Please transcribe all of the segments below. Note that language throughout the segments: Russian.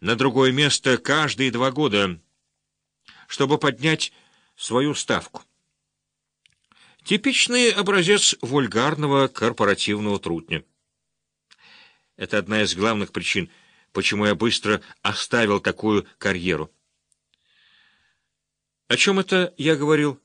на другое место каждые 2 года, чтобы поднять свою ставку. Типичный образец вульгарного корпоративного трутня. Это одна из главных причин, почему я быстро оставил такую карьеру. О чем это я говорил?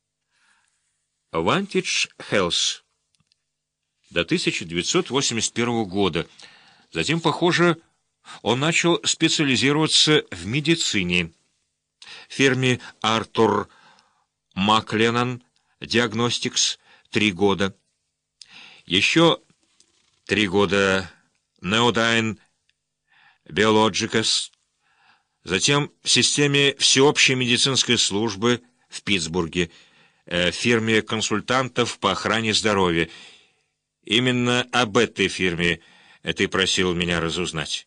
Vantage Health до 1981 года. Затем, похоже, он начал специализироваться в медицине. В фирме Артур Макленнон Diagnostics 3 года. Еще 3 года Neodyne Biologicals. Затем в системе всеобщей медицинской службы в Питтсбурге, в фирме консультантов по охране здоровья. Именно об этой фирме ты просил меня разузнать.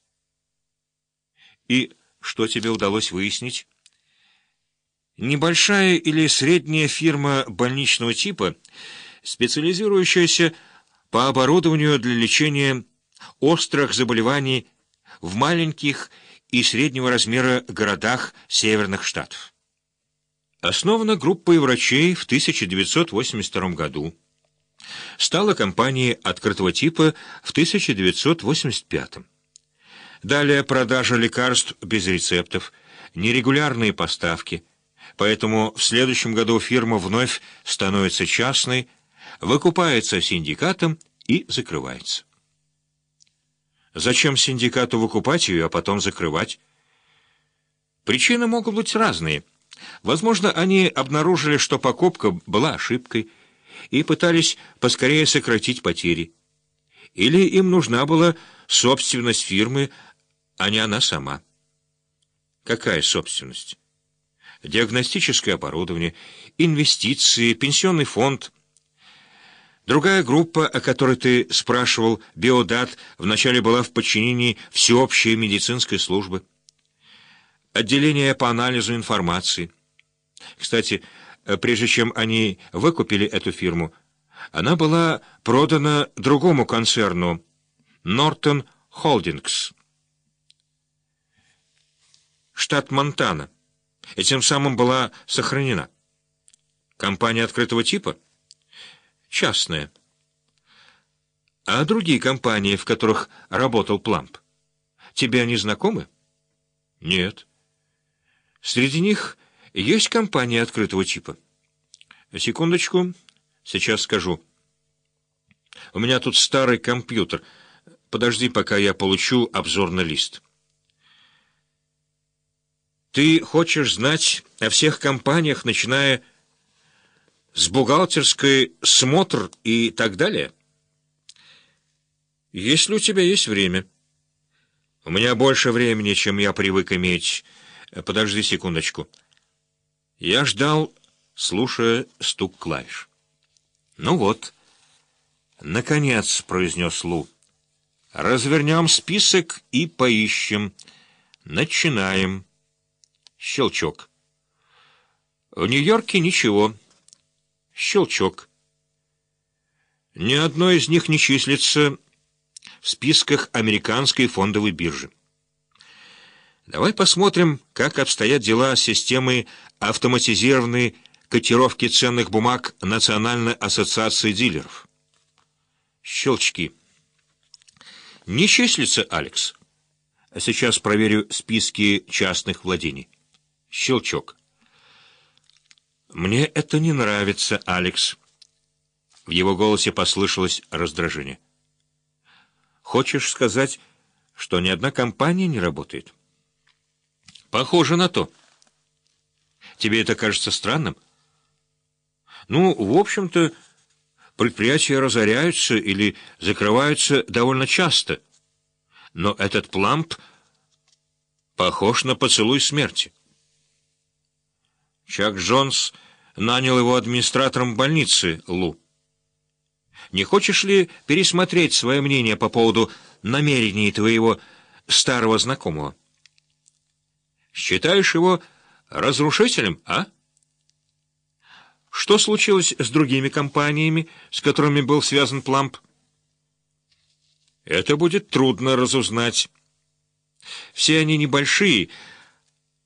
И что тебе удалось выяснить? Небольшая или средняя фирма больничного типа, специализирующаяся по оборудованию для лечения острых заболеваний в маленьких и среднего размера городах северных штатов. Основана группой врачей в 1982 году. Стала компанией открытого типа в 1985. Далее продажа лекарств без рецептов, нерегулярные поставки. Поэтому в следующем году фирма вновь становится частной, выкупается синдикатом и закрывается. Зачем синдикату выкупать ее, а потом закрывать? Причины могут быть разные. Возможно, они обнаружили, что покупка была ошибкой, и пытались поскорее сократить потери. Или им нужна была собственность фирмы, а не она сама. Какая собственность? Диагностическое оборудование, инвестиции, пенсионный фонд. Другая группа, о которой ты спрашивал, Биодат, вначале была в подчинении всеобщей медицинской службы. Отделение по анализу информации. Кстати, прежде чем они выкупили эту фирму, она была продана другому концерну Norton Holdings, штат Монтана, и тем самым была сохранена. Компания открытого типа? Частная. А другие компании, в которых работал Пламп, тебе они знакомы? Нет. Среди них есть компании открытого типа? Секундочку, сейчас скажу. У меня тут старый компьютер. Подожди, пока я получу обзорный лист. Ты хочешь знать о всех компаниях, начиная с бухгалтерской, смотр и так далее? Если у тебя есть время. У меня больше времени, чем я привык иметь. Подожди секундочку. Я ждал, слушая стук клавиш. «Ну вот, наконец», — произнес Лу. «Развернем список и поищем. Начинаем». Щелчок. В Нью-Йорке ничего. Щелчок. Ни одно из них не числится в списках американской фондовой биржи. Давай посмотрим, как обстоят дела с системой автоматизированной котировки ценных бумаг Национальной ассоциации дилеров. Щелчки. Не числится, Алекс. Сейчас проверю списки частных владений. Щелчок. Мне это не нравится, Алекс. В его голосе послышалось раздражение. Хочешь сказать, что ни одна компания не работает? Похоже на то. Тебе это кажется странным? Ну, в общем-то, предприятия разоряются или закрываются довольно часто. Но этот Пламп похож на поцелуй смерти. Чак Джонс нанял его администратором больницы, Лу. Не хочешь ли пересмотреть свое мнение по поводу намерений твоего старого знакомого? Считаешь его разрушителем, а? Что случилось с другими компаниями, с которыми был связан Пламп? Это будет трудно разузнать. Все они небольшие,